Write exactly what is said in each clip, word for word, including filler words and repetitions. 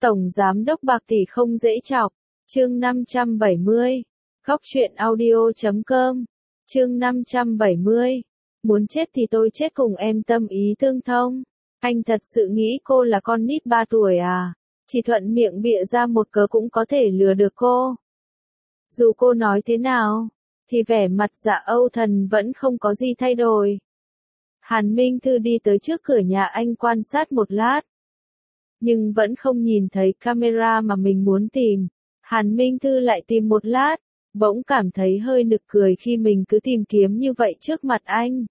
Tổng Giám đốc bạc tỷ không dễ chọc. Chương năm trăm bảy mươi. Góc truyện audio chấm com. Chương năm trăm bảy mươi. Muốn chết thì tôi chết cùng em, tâm ý tương thông. Anh thật sự nghĩ cô là con nít ba tuổi à? Chỉ thuận miệng bịa ra một cớ cũng có thể lừa được cô. Dù cô nói thế nào, thì vẻ mặt Dạ Âu Thần vẫn không có gì thay đổi. Hàn Minh Thư đi tới trước cửa nhà anh quan sát một lát. Nhưng vẫn không nhìn thấy camera mà mình muốn tìm. Hàn Minh Thư lại tìm một lát, bỗng cảm thấy hơi nực cười khi mình cứ tìm kiếm như vậy trước mặt anh.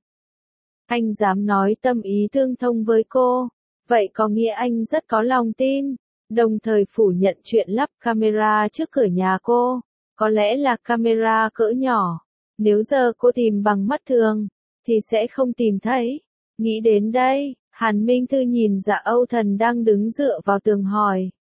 Anh dám nói tâm ý tương thông với cô, vậy có nghĩa anh rất có lòng tin, đồng thời phủ nhận chuyện lắp camera trước cửa nhà cô. Có lẽ là camera cỡ nhỏ, nếu giờ cô tìm bằng mắt thường, thì sẽ không tìm thấy. Nghĩ đến đây, Hàn Minh Thư nhìn Dạ Âu Thần đang đứng dựa vào tường hỏi.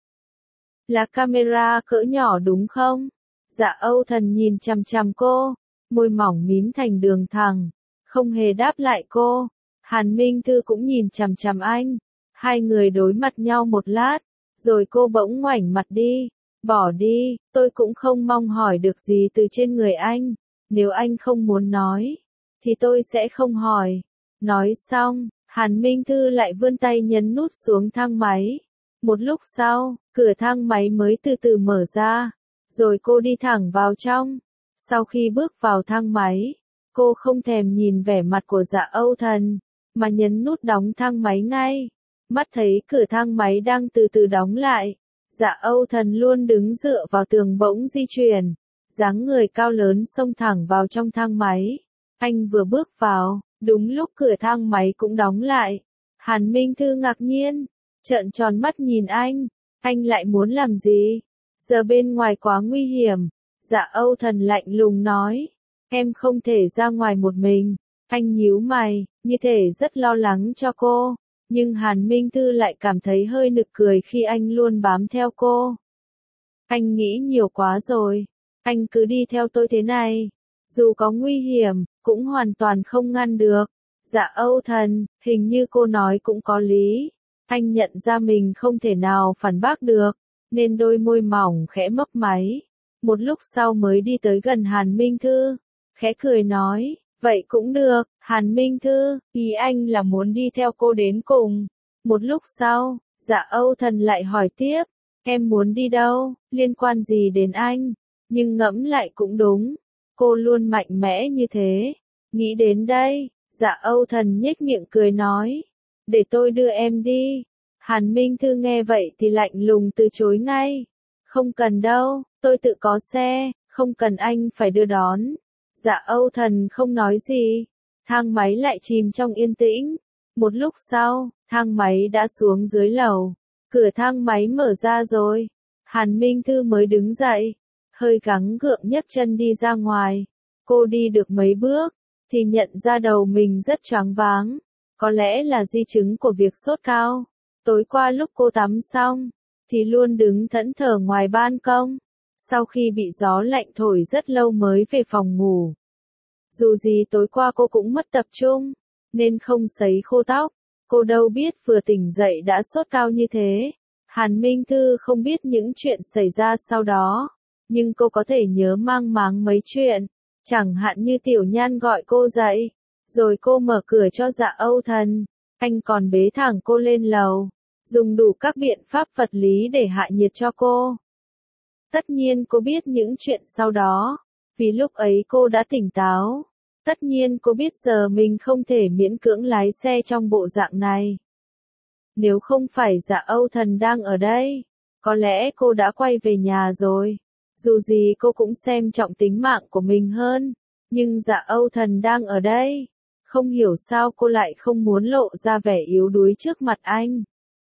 Là camera cỡ nhỏ đúng không? Dạ Âu Thần nhìn chằm chằm cô, môi mỏng mím thành đường thẳng, không hề đáp lại cô. Hàn Minh Thư cũng nhìn chằm chằm anh, hai người đối mặt nhau một lát, rồi cô bỗng ngoảnh mặt đi. Bỏ đi, tôi cũng không mong hỏi được gì từ trên người anh, nếu anh không muốn nói, thì tôi sẽ không hỏi. Nói xong, Hàn Minh Thư lại vươn tay nhấn nút xuống thang máy. Một lúc sau, cửa thang máy mới từ từ mở ra, rồi cô đi thẳng vào trong. Sau khi bước vào thang máy, cô không thèm nhìn vẻ mặt của Dạ Âu Thần, mà nhấn nút đóng thang máy ngay. Mắt thấy cửa thang máy đang từ từ đóng lại. Dạ Âu Thần luôn đứng dựa vào tường bỗng di chuyển, dáng người cao lớn xông thẳng vào trong thang máy. Anh vừa bước vào, đúng lúc cửa thang máy cũng đóng lại. Hàn Minh Thư ngạc nhiên, trợn tròn mắt nhìn anh, anh lại muốn làm gì? Giờ bên ngoài quá nguy hiểm. Dạ Âu Thần lạnh lùng nói, em không thể ra ngoài một mình. Anh nhíu mày, như thể rất lo lắng cho cô. Nhưng Hàn Minh Thư lại cảm thấy hơi nực cười khi anh luôn bám theo cô. Anh nghĩ nhiều quá rồi. Anh cứ đi theo tôi thế này. Dù có nguy hiểm, cũng hoàn toàn không ngăn được. Dạ Âu Thần, hình như cô nói cũng có lý. Anh nhận ra mình không thể nào phản bác được, nên đôi môi mỏng khẽ mấp máy. Một lúc sau mới đi tới gần Hàn Minh Thư. Khẽ cười nói. Vậy cũng được, Hàn Minh Thư, ý anh là muốn đi theo cô đến cùng. Một lúc sau, Dạ Âu Thần lại hỏi tiếp, em muốn đi đâu, liên quan gì đến anh? Nhưng ngẫm lại cũng đúng, cô luôn mạnh mẽ như thế. Nghĩ đến đây, Dạ Âu Thần nhếch miệng cười nói, để tôi đưa em đi. Hàn Minh Thư nghe vậy thì lạnh lùng từ chối ngay. Không cần đâu, tôi tự có xe, không cần anh phải đưa đón. Dạ Âu Thần không nói gì, thang máy lại chìm trong yên tĩnh. Một lúc sau, thang máy đã xuống dưới lầu, cửa thang máy mở ra rồi. Hàn Minh Thư mới đứng dậy, hơi gắng gượng nhấc chân đi ra ngoài. Cô đi được mấy bước, thì nhận ra đầu mình rất choáng váng. Có lẽ là di chứng của việc sốt cao. Tối qua lúc cô tắm xong, thì luôn đứng thẫn thờ ngoài ban công. Sau khi bị gió lạnh thổi rất lâu mới về phòng ngủ. Dù gì tối qua cô cũng mất tập trung, nên không sấy khô tóc. Cô đâu biết vừa tỉnh dậy đã sốt cao như thế. Hàn Minh Thư không biết những chuyện xảy ra sau đó, nhưng cô có thể nhớ mang máng mấy chuyện. Chẳng hạn như Tiểu Nhan gọi cô dậy, rồi cô mở cửa cho Dạ Âu Thần. Anh còn bế thẳng cô lên lầu, dùng đủ các biện pháp vật lý để hạ nhiệt cho cô. Tất nhiên cô biết những chuyện sau đó, vì lúc ấy cô đã tỉnh táo. Tất nhiên cô biết giờ mình không thể miễn cưỡng lái xe trong bộ dạng này. Nếu không phải Dạ Âu Thần đang ở đây, có lẽ cô đã quay về nhà rồi. Dù gì cô cũng xem trọng tính mạng của mình hơn, nhưng Dạ Âu Thần đang ở đây. Không hiểu sao cô lại không muốn lộ ra vẻ yếu đuối trước mặt anh.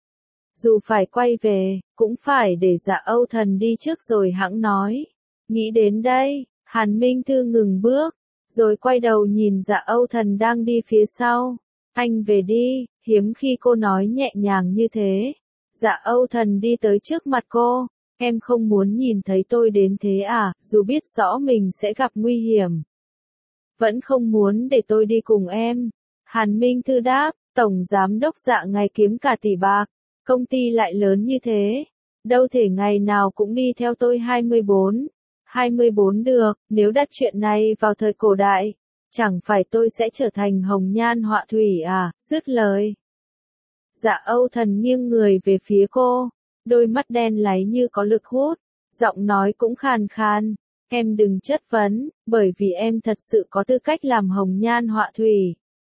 Dù phải quay về, cũng phải để Dạ Âu Thần đi trước rồi hẵng nói. Nghĩ đến đây, Hàn Minh Thư ngừng bước, rồi quay đầu nhìn Dạ Âu Thần đang đi phía sau. Anh về đi, hiếm khi cô nói nhẹ nhàng như thế. Dạ Âu Thần đi tới trước mặt cô. Em không muốn nhìn thấy tôi đến thế à, dù biết rõ mình sẽ gặp nguy hiểm. Vẫn không muốn để tôi đi cùng em. Hàn Minh Thư đáp, Tổng Giám đốc Dạ ngày kiếm cả tỷ bạc. Công ty lại lớn như thế, đâu thể ngày nào cũng đi theo tôi hai mươi bốn. hai mươi bốn được, nếu đặt chuyện này vào thời cổ đại, chẳng phải tôi sẽ trở thành hồng nhan họa thủy à, dứt lời. Dạ Âu Thần nghiêng người về phía cô, đôi mắt đen láy như có lực hút, giọng nói cũng khàn khàn, em đừng chất vấn, bởi vì em thật sự có tư cách làm hồng nhan họa thủy.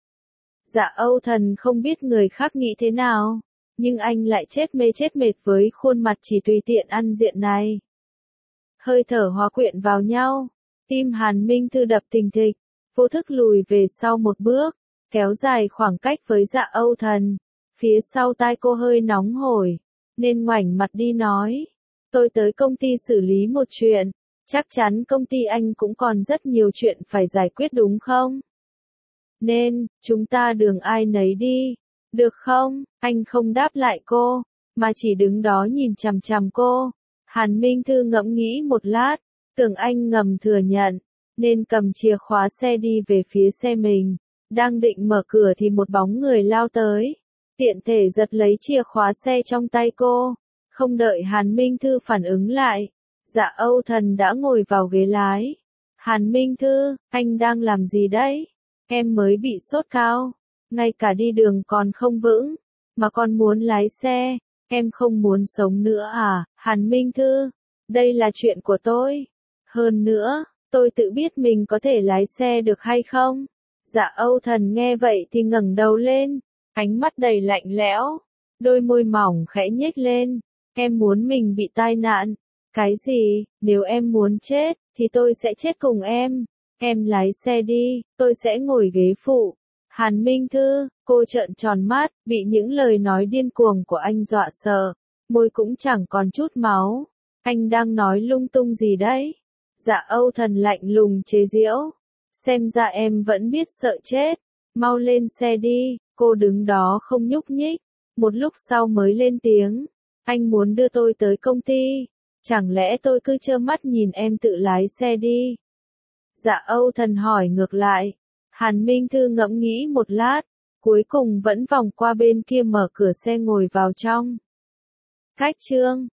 Dạ Âu Thần không biết người khác nghĩ thế nào, nhưng anh lại chết mê chết mệt với khuôn mặt chỉ tùy tiện ăn diện này. Hơi thở hòa quyện vào nhau, tim Hàn Minh Thư đập thình thịch, vô thức lùi về sau một bước, kéo dài khoảng cách với Dạ Âu Thần. Phía sau tai cô hơi nóng hổi, nên ngoảnh mặt đi nói, tôi tới công ty xử lý một chuyện, chắc chắn công ty anh cũng còn rất nhiều chuyện phải giải quyết đúng không? Nên, chúng ta đường ai nấy đi, được không? Anh không đáp lại cô, mà chỉ đứng đó nhìn chằm chằm cô. Hàn Minh Thư ngẫm nghĩ một lát, tưởng anh ngầm thừa nhận, nên cầm chìa khóa xe đi về phía xe mình. Đang định mở cửa thì một bóng người lao tới, tiện thể giật lấy chìa khóa xe trong tay cô. Không đợi Hàn Minh Thư phản ứng lại, Dạ Âu Thần đã ngồi vào ghế lái. Hàn Minh Thư, anh đang làm gì đấy? Em mới bị sốt cao, ngay cả đi đường còn không vững, mà còn muốn lái xe, em không muốn sống nữa à? Hàn Minh Thư, đây là chuyện của tôi. Hơn nữa, tôi tự biết mình có thể lái xe được hay không? Dạ Âu Thần nghe vậy thì ngẩng đầu lên, ánh mắt đầy lạnh lẽo, đôi môi mỏng khẽ nhếch lên. Em muốn mình bị tai nạn. Cái gì? Nếu em muốn chết, thì tôi sẽ chết cùng em. Em lái xe đi, tôi sẽ ngồi ghế phụ. Hàn Minh Thư, cô trợn tròn mắt, bị những lời nói điên cuồng của anh dọa sợ, môi cũng chẳng còn chút máu. Anh đang nói lung tung gì đấy? Dạ Âu Thần lạnh lùng chế giễu. Xem ra em vẫn biết sợ chết. Mau lên xe đi. Cô đứng đó không nhúc nhích, một lúc sau mới lên tiếng. Anh muốn đưa tôi tới công ty, chẳng lẽ tôi cứ trơ mắt nhìn em tự lái xe đi? Dạ Âu Thần hỏi ngược lại. Hàn Minh Thư ngẫm nghĩ một lát, cuối cùng vẫn vòng qua bên kia mở cửa xe ngồi vào trong. Cách chương